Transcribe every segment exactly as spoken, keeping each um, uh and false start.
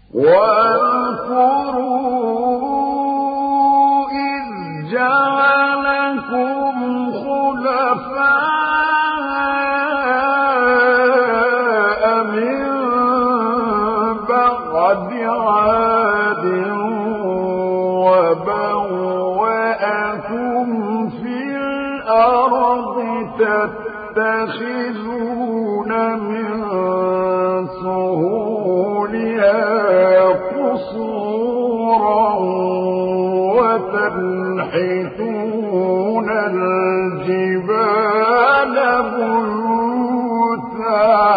واذكروا إذ جعلكم خلفاء من بعد عاد وبوأكم في الأرض تتخذون من سهولها قصورا وتنحتون الجبال بيوتا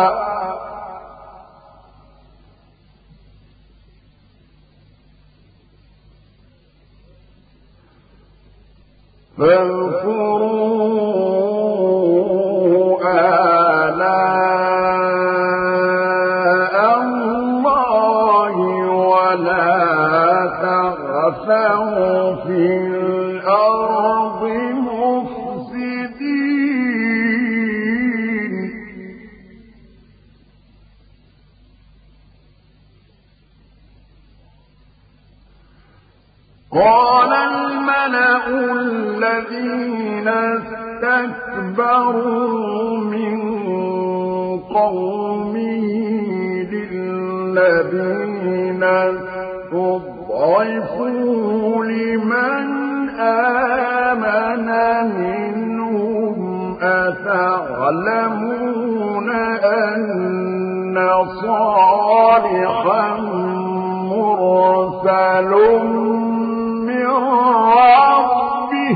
فاذكروا آلاء الله ولا تغثوا في الأرض مفسدين قال الملأ الذين استكبروا من قومه للذين استضعفوا لمن آمن منهم أتعلمون أن صالحا مرسل من ربه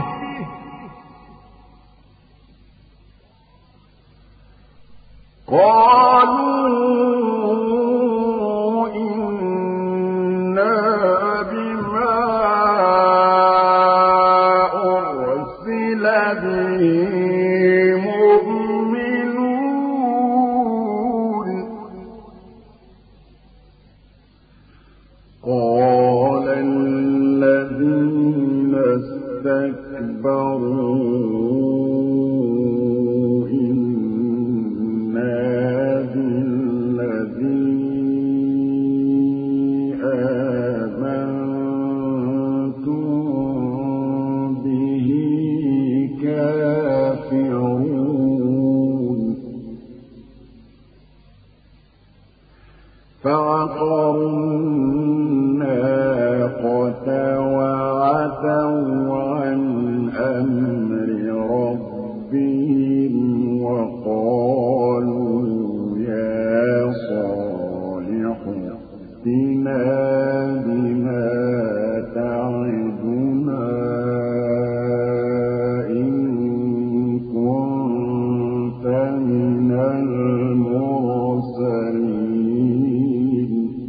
قالوا إنا بما أرسل به مؤمنون قال الذين استكبروا فعقروا الناقة وعتوا عن أمر ربهم وقالوا يا صالح ائتنا بما تعدنا إن كنت من المرسلين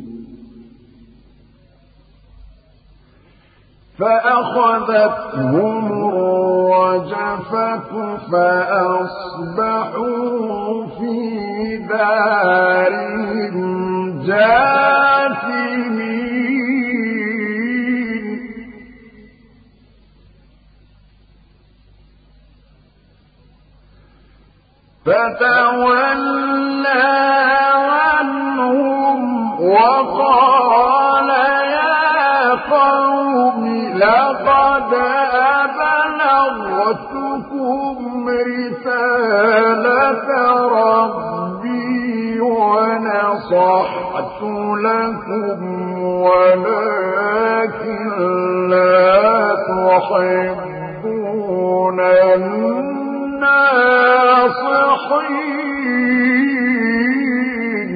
فأخذتهم الرجفة فأصبحوا في دارهم جاثمين فتولى عنهم وقال يا قوم لقد أبلغتكم رسالة ربي ونصحت لكم ولكن لا تحبون الناصحين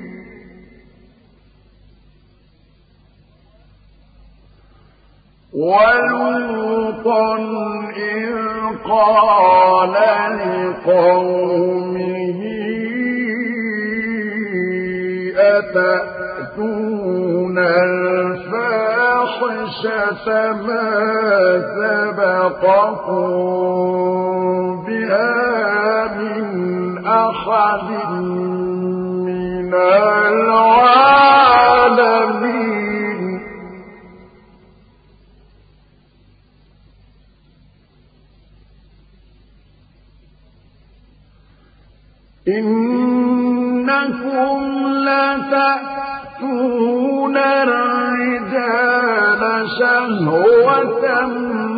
ولوطا إذ قال لقومه أتأتون الفاحشة ما سبقكم بها من أحد من العالمين إنكم لتأتون يأتون الرجال شهوة